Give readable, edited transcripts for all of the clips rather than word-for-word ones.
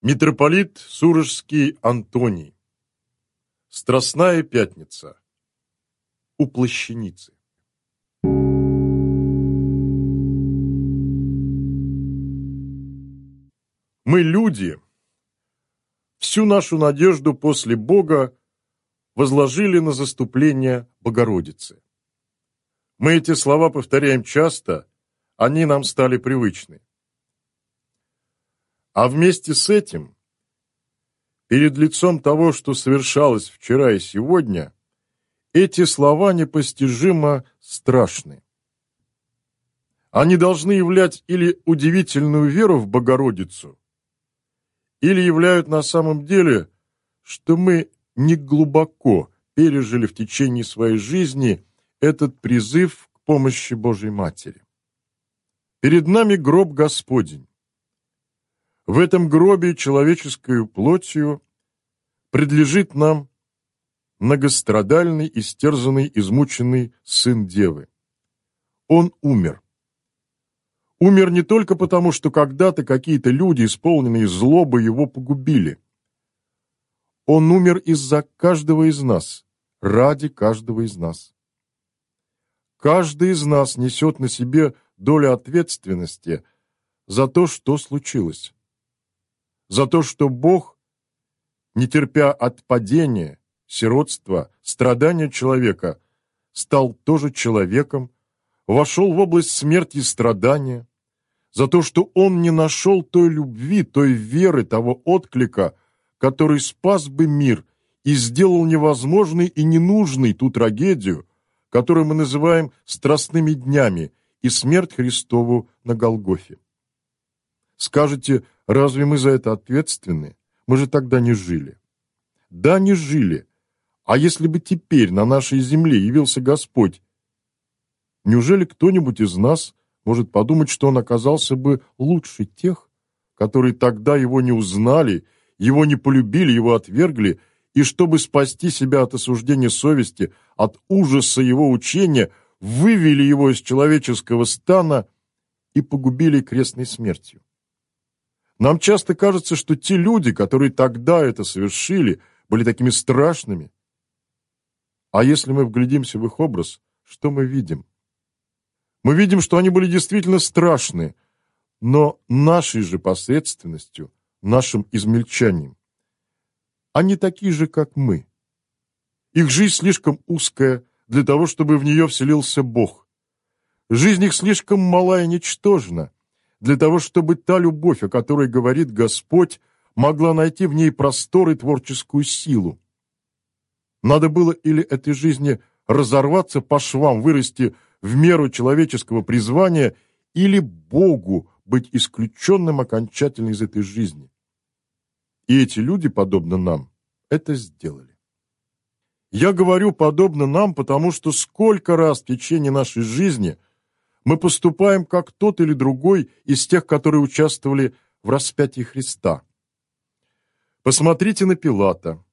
Митрополит Сурожский Антоний. Страстная пятница. У Плащаницы. Мы, люди, всю нашу надежду после Бога возложили на заступление Богородицы. Мы эти слова повторяем часто, они нам стали привычны. А вместе с этим, перед лицом того, что совершалось вчера и сегодня, эти слова непостижимо страшны. Они должны являть или удивительную веру в Богородицу, или являют на самом деле, что мы не глубоко пережили в течение своей жизни этот призыв к помощи Божьей Матери. Перед нами гроб Господень. В этом гробе человеческою плотью предлежит нам многострадальный, истерзанный, измученный сын Девы. Он умер. Умер не только потому, что когда-то какие-то люди, исполненные злобы, его погубили. Он умер из-за каждого из нас, ради каждого из нас. Каждый из нас несет на себе долю ответственности за то, что случилось. За то, что Бог, не терпя отпадения, сиротства, страдания человека, стал тоже человеком, вошел в область смерти и страдания, за то, что Он не нашел той любви, той веры, того отклика, который спас бы мир и сделал невозможной и ненужной ту трагедию, которую мы называем страстными днями и смерть Христову на Голгофе. Скажете, разве мы за это ответственны? Мы же тогда не жили. Да, не жили. А если бы теперь на нашей земле явился Господь, неужели кто-нибудь из нас может подумать, что Он оказался бы лучше тех, которые тогда Его не узнали, Его не полюбили, Его отвергли, и чтобы спасти себя от осуждения совести, от ужаса Его учения, вывели Его из человеческого стана и погубили крестной смертью? Нам часто кажется, что те люди, которые тогда это совершили, были такими страшными. А если мы вглядимся в их образ, что мы видим? Мы видим, что они были действительно страшны, но нашей же посредственностью, нашим измельчанием. Они такие же, как мы. Их жизнь слишком узкая для того, чтобы в нее вселился Бог. Жизнь их слишком мала и ничтожна для того, чтобы та любовь, о которой говорит Господь, могла найти в ней простор и творческую силу. Надо было или этой жизни разорваться по швам, вырасти в меру человеческого призвания, или Богу быть исключенным окончательно из этой жизни. И эти люди, подобно нам, это сделали. Я говорю «подобно нам», потому что сколько раз в течение нашей жизни мы поступаем как тот или другой из тех, которые участвовали в распятии Христа. Посмотрите на Пилата.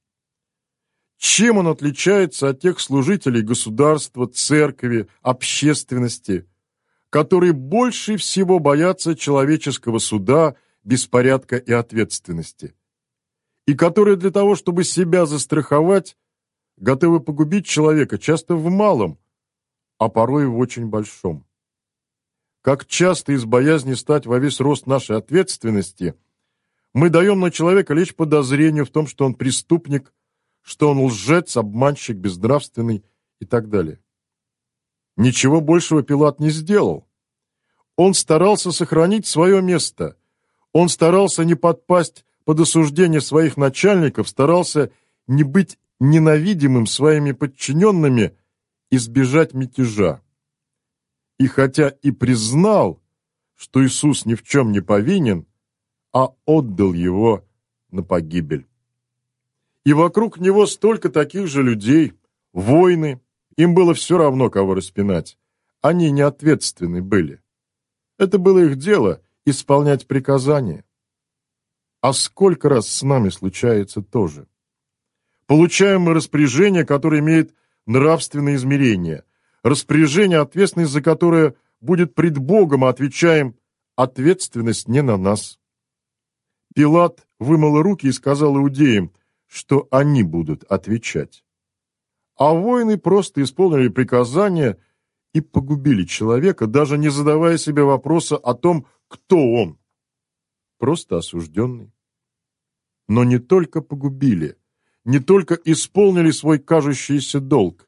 Чем он отличается от тех служителей государства, церкви, общественности, которые больше всего боятся человеческого суда, беспорядка и ответственности, и которые для того, чтобы себя застраховать, готовы погубить человека часто в малом, а порой в очень большом? Как часто из боязни стать во весь рост нашей ответственности мы даем на человека лечь подозрению в том, что он преступник, что он лжец, обманщик, безнравственный и так далее. Ничего большего Пилат не сделал. Он старался сохранить свое место. Он старался не подпасть под осуждение своих начальников, старался не быть ненавидимым своими подчиненными, избежать мятежа. И хотя и признал, что Иисус ни в чем не повинен, а отдал его на погибель. И вокруг него столько таких же людей, воины, им было все равно, кого распинать. Они не ответственны были. Это было их дело – исполнять приказания. А сколько раз с нами случается тоже? Получаем мы распоряжение, которое имеет нравственное измерение, распоряжение, ответственность за которое будет пред Богом, а отвечаем: ответственность не на нас. Пилат вымыл руки и сказал иудеям, что они будут отвечать. А воины просто исполнили приказание и погубили человека, даже не задавая себе вопроса о том, кто он. Просто осужденный. Но не только погубили, не только исполнили свой кажущийся долг.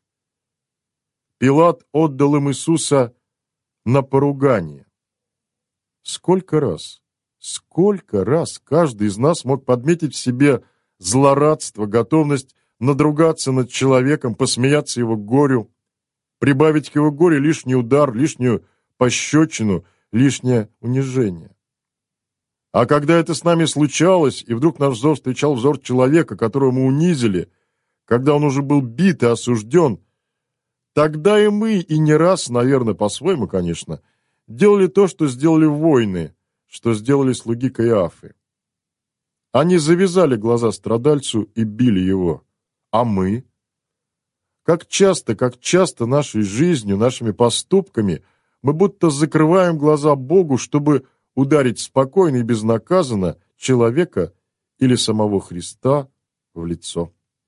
Пилат отдал им Иисуса на поругание. Сколько раз каждый из нас мог подметить в себе злорадство, готовность надругаться над человеком, посмеяться его горю, прибавить к его горю лишний удар, лишнюю пощечину, лишнее унижение. А когда это с нами случалось, и вдруг наш взор встречал взор человека, которого мы унизили, когда он уже был бит и осужден, тогда и мы, и не раз, наверное, по-своему, конечно, делали то, что сделали воины, что сделали слуги Каиафы. Они завязали глаза страдальцу и били его. А мы? Как часто нашей жизнью, нашими поступками мы будто закрываем глаза Богу, чтобы ударить спокойно и безнаказанно человека или самого Христа в лицо.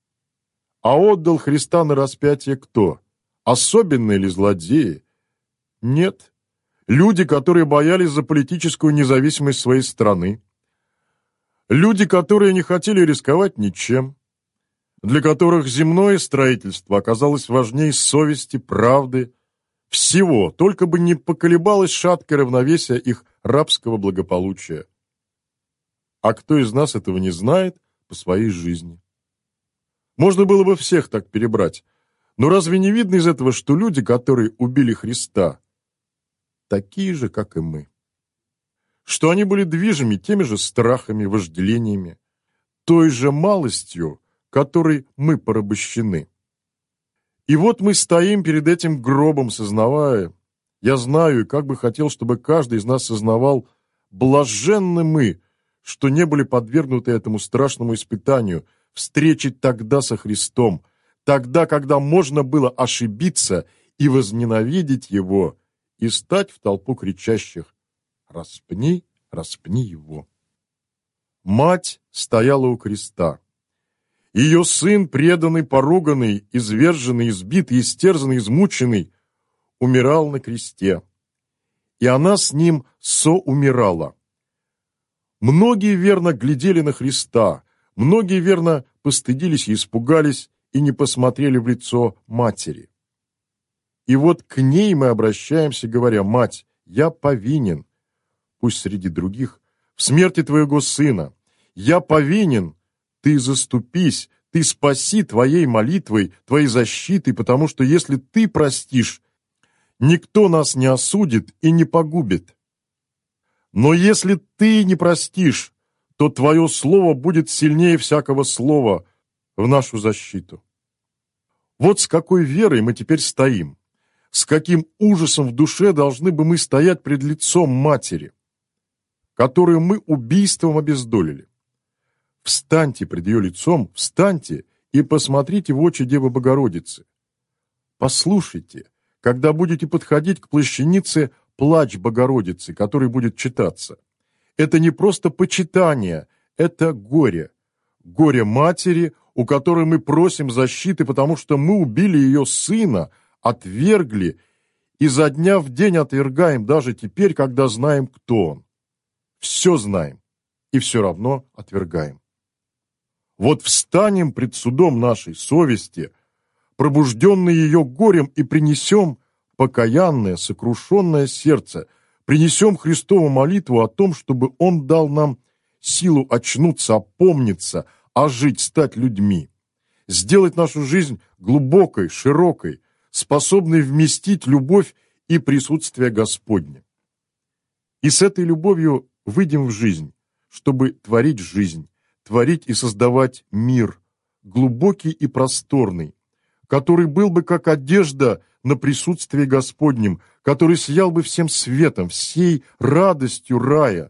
А отдал Христа на распятие кто? Особенные ли злодеи? Нет. Люди, которые боялись за политическую независимость своей страны. Люди, которые не хотели рисковать ничем. Для которых земное строительство оказалось важнее совести, правды, всего, только бы не поколебалось шаткое равновесие их рабского благополучия. А кто из нас этого не знает по своей жизни? Можно было бы всех так перебрать, но разве не видно из этого, что люди, которые убили Христа, такие же, как и мы? Что они были движимы теми же страхами, вожделениями, той же малостью, которой мы порабощены. И вот мы стоим перед этим гробом, сознавая, я знаю, и как бы хотел, чтобы каждый из нас сознавал, блаженны мы, что не были подвергнуты этому страшному испытанию, встречи тогда со Христом, тогда, когда можно было ошибиться и возненавидеть Его, и стать в толпу кричащих «Распни, распни Его». Мать стояла у креста. Ее сын, преданный, поруганный, изверженный, избитый, истерзанный, измученный, умирал на кресте. И она с ним соумирала. Многие верно глядели на Христа, многие верно постыдились и испугались и не посмотрели в лицо матери. И вот к ней мы обращаемся, говоря: «Мать, я повинен, пусть среди других, в смерти твоего сына. Я повинен, ты заступись, ты спаси твоей молитвой, твоей защитой, потому что если ты простишь, никто нас не осудит и не погубит. Но если ты не простишь, то твое слово будет сильнее всякого слова в нашу защиту». Вот с какой верой мы теперь стоим, с каким ужасом в душе должны бы мы стоять пред лицом матери, которую мы убийством обездолили. Встаньте пред ее лицом, встаньте и посмотрите в очи Девы Богородицы. Послушайте, когда будете подходить к плащанице, плач Богородицы, который будет читаться. Это не просто почитание, это горе. Горе матери, у которой мы просим защиты, потому что мы убили ее сына, отвергли, и изо дня в день отвергаем, даже теперь, когда знаем, кто он. Все знаем, и все равно отвергаем. Вот встанем пред судом нашей совести, пробужденные ее горем, и принесем покаянное, сокрушенное сердце, принесем Христову молитву о том, чтобы Он дал нам силу очнуться, опомниться, ожить, стать людьми, сделать нашу жизнь глубокой, широкой, способной вместить любовь и присутствие Господне. И с этой любовью выйдем в жизнь, чтобы творить жизнь, творить и создавать мир, глубокий и просторный, который был бы как одежда на присутствии Господнем, который сиял бы всем светом, всей радостью рая.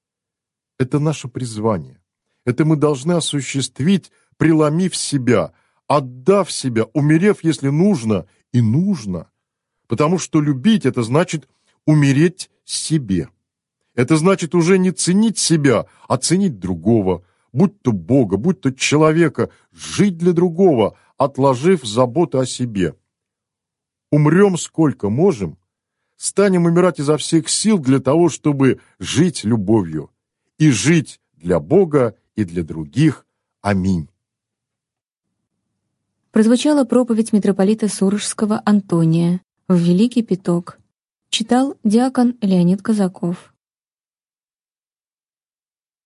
Это наше призвание. Это мы должны осуществить, преломив себя, отдав себя, умерев, если нужно, и нужно. Потому что любить – это значит умереть себе. Это значит уже не ценить себя, а ценить другого, будь то Бога, будь то человека, жить для другого, отложив заботу о себе. Умрем сколько можем, станем умирать изо всех сил для того, чтобы жить любовью и жить для Бога и для других. Аминь. Прозвучала проповедь митрополита Сурожского Антония в Великий Пяток. Читал диакон Леонид Казаков.